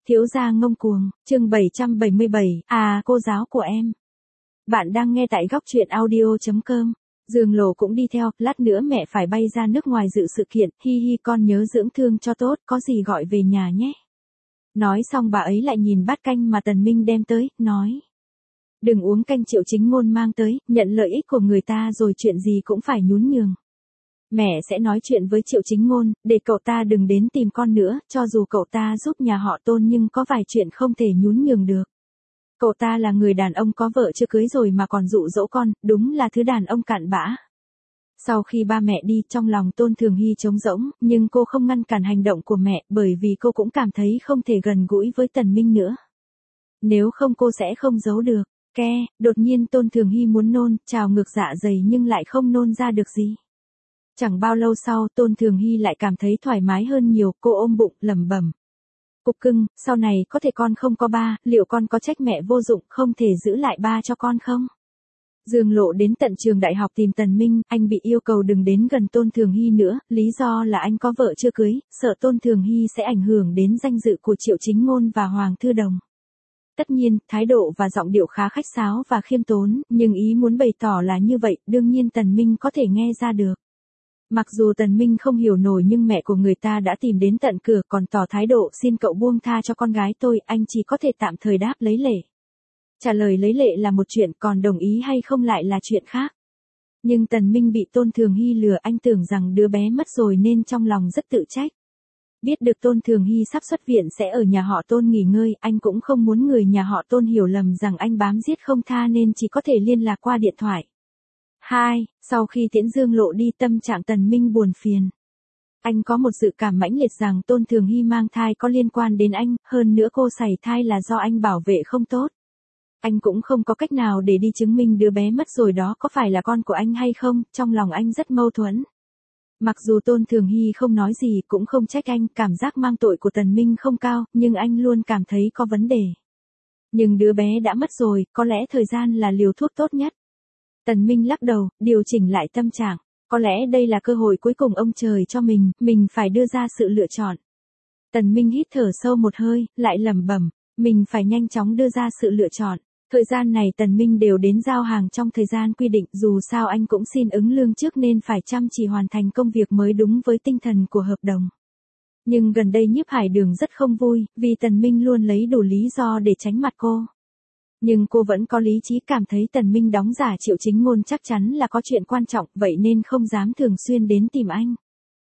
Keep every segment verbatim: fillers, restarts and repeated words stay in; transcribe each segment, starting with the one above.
Thiếu gia ngông cuồng, chương bảy trăm bảy mươi bảy, à cô giáo của em. Bạn đang nghe tại góc truyện audio chấm com. Dương Lộ cũng đi theo, lát nữa mẹ phải bay ra nước ngoài dự sự kiện, hi hi con nhớ dưỡng thương cho tốt, có gì gọi về nhà nhé. Nói xong bà ấy lại nhìn bát canh mà Tần Minh đem tới, nói. Đừng uống canh Triệu Chính Ngôn mang tới, nhận lợi ích của người ta rồi chuyện gì cũng phải nhún nhường. Mẹ sẽ nói chuyện với Triệu Chính Ngôn, để cậu ta đừng đến tìm con nữa, cho dù cậu ta giúp nhà họ Tôn nhưng có vài chuyện không thể nhún nhường được. Cậu ta là người đàn ông có vợ chưa cưới rồi mà còn dụ dỗ con, đúng là thứ đàn ông cặn bã. Sau khi ba mẹ đi, trong lòng Tôn Thường Hy trống rỗng, nhưng cô không ngăn cản hành động của mẹ bởi vì cô cũng cảm thấy không thể gần gũi với Tần Minh nữa. Nếu không cô sẽ không giấu được. Ke, đột nhiên Tôn Thường Hy muốn nôn, trào ngược dạ dày nhưng lại không nôn ra được gì. Chẳng bao lâu sau Tôn Thường Hy lại cảm thấy thoải mái hơn nhiều, cô ôm bụng, lẩm bẩm. Cục cưng, sau này có thể con không có ba, liệu con có trách mẹ vô dụng, không thể giữ lại ba cho con không? Dương Lộ đến tận trường đại học tìm Tần Minh, anh bị yêu cầu đừng đến gần Tôn Thường Hy nữa, lý do là anh có vợ chưa cưới, sợ Tôn Thường Hy sẽ ảnh hưởng đến danh dự của Triệu Chính Ngôn và Hoàng Thư Đồng. Tất nhiên, thái độ và giọng điệu khá khách sáo và khiêm tốn, nhưng ý muốn bày tỏ là như vậy, đương nhiên Tần Minh có thể nghe ra được. Mặc dù Tần Minh không hiểu nổi nhưng mẹ của người ta đã tìm đến tận cửa còn tỏ thái độ xin cậu buông tha cho con gái tôi, anh chỉ có thể tạm thời đáp lấy lệ. Trả lời lấy lệ là một chuyện, còn đồng ý hay không lại là chuyện khác. Nhưng Tần Minh bị Tôn Thường Hy lừa, anh tưởng rằng đứa bé mất rồi nên trong lòng rất tự trách. Biết được Tôn Thường Hy sắp xuất viện sẽ ở nhà họ Tôn nghỉ ngơi, anh cũng không muốn người nhà họ Tôn hiểu lầm rằng anh bám giết không tha nên chỉ có thể liên lạc qua điện thoại. Hai, sau khi tiễn Dương Lộ đi tâm trạng Tần Minh buồn phiền. Anh có một dự cảm mãnh liệt rằng Tôn Thường Hy mang thai có liên quan đến anh, hơn nữa cô sảy thai là do anh bảo vệ không tốt. Anh cũng không có cách nào để đi chứng minh đứa bé mất rồi đó có phải là con của anh hay không, trong lòng anh rất mâu thuẫn. Mặc dù Tôn Thường Hy không nói gì cũng không trách anh, cảm giác mang tội của Tần Minh không cao, nhưng anh luôn cảm thấy có vấn đề. Nhưng đứa bé đã mất rồi, có lẽ thời gian là liều thuốc tốt nhất. Tần Minh lắc đầu, điều chỉnh lại tâm trạng. Có lẽ đây là cơ hội cuối cùng ông trời cho mình, mình phải đưa ra sự lựa chọn. Tần Minh hít thở sâu một hơi, lại lẩm bẩm, mình phải nhanh chóng đưa ra sự lựa chọn. Thời gian này Tần Minh đều đến giao hàng trong thời gian quy định, dù sao anh cũng xin ứng lương trước nên phải chăm chỉ hoàn thành công việc mới đúng với tinh thần của hợp đồng. Nhưng gần đây Nhiếp Hải Đường rất không vui, vì Tần Minh luôn lấy đủ lý do để tránh mặt cô. Nhưng cô vẫn có lý trí cảm thấy Tần Minh đóng giả Triệu Chính Ngôn chắc chắn là có chuyện quan trọng, vậy nên không dám thường xuyên đến tìm anh.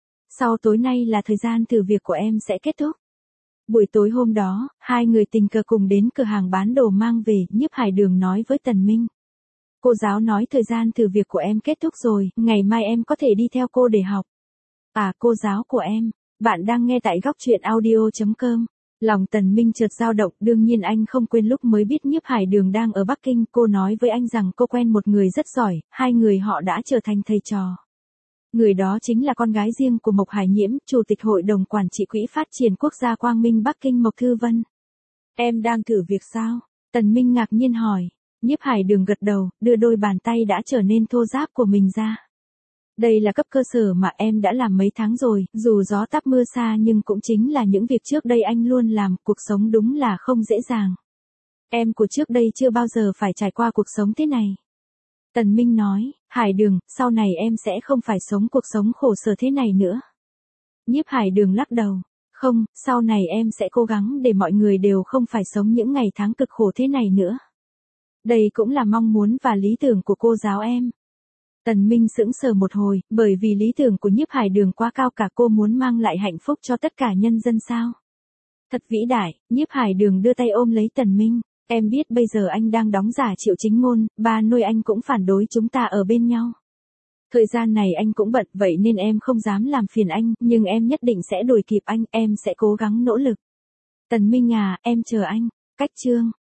Sau tối nay là thời gian thử việc của em sẽ kết thúc. Buổi tối hôm đó, hai người tình cờ cùng đến cửa hàng bán đồ mang về, Nhiếp Hải Đường nói với Tần Minh. Cô giáo nói thời gian thử việc của em kết thúc rồi, ngày mai em có thể đi theo cô để học. À cô giáo của em, bạn đang nghe tại góc truyện audio chấm com. Lòng Tần Minh chợt dao động, đương nhiên anh không quên lúc mới biết Nhiếp Hải Đường đang ở Bắc Kinh, cô nói với anh rằng cô quen một người rất giỏi, hai người họ đã trở thành thầy trò. Người đó chính là con gái riêng của Mộc Hải Nhiễm, Chủ tịch Hội đồng Quản trị Quỹ Phát triển Quốc gia Quang Minh Bắc Kinh Mộc Thư Vân. Em đang thử việc sao? Tần Minh ngạc nhiên hỏi. Nhiếp Hải Đường gật đầu, đưa đôi bàn tay đã trở nên thô ráp của mình ra. Đây là cấp cơ sở mà em đã làm mấy tháng rồi, dù gió táp mưa xa nhưng cũng chính là những việc trước đây anh luôn làm, cuộc sống đúng là không dễ dàng. Em của trước đây chưa bao giờ phải trải qua cuộc sống thế này. Tần Minh nói, Hải Đường, sau này em sẽ không phải sống cuộc sống khổ sở thế này nữa. Nhiếp Hải Đường lắc đầu, không, sau này em sẽ cố gắng để mọi người đều không phải sống những ngày tháng cực khổ thế này nữa. Đây cũng là mong muốn và lý tưởng của cô giáo em. Tần Minh sững sờ một hồi, bởi vì lý tưởng của Nhiếp Hải Đường quá cao cả, cô muốn mang lại hạnh phúc cho tất cả nhân dân sao. Thật vĩ đại, Nhiếp Hải Đường đưa tay ôm lấy Tần Minh. Em biết bây giờ anh đang đóng giả Triệu Chính Ngôn, ba nuôi anh cũng phản đối chúng ta ở bên nhau. Thời gian này anh cũng bận, vậy nên em không dám làm phiền anh, nhưng em nhất định sẽ đuổi kịp anh, em sẽ cố gắng nỗ lực. Tần Minh à, em chờ anh. Cách chương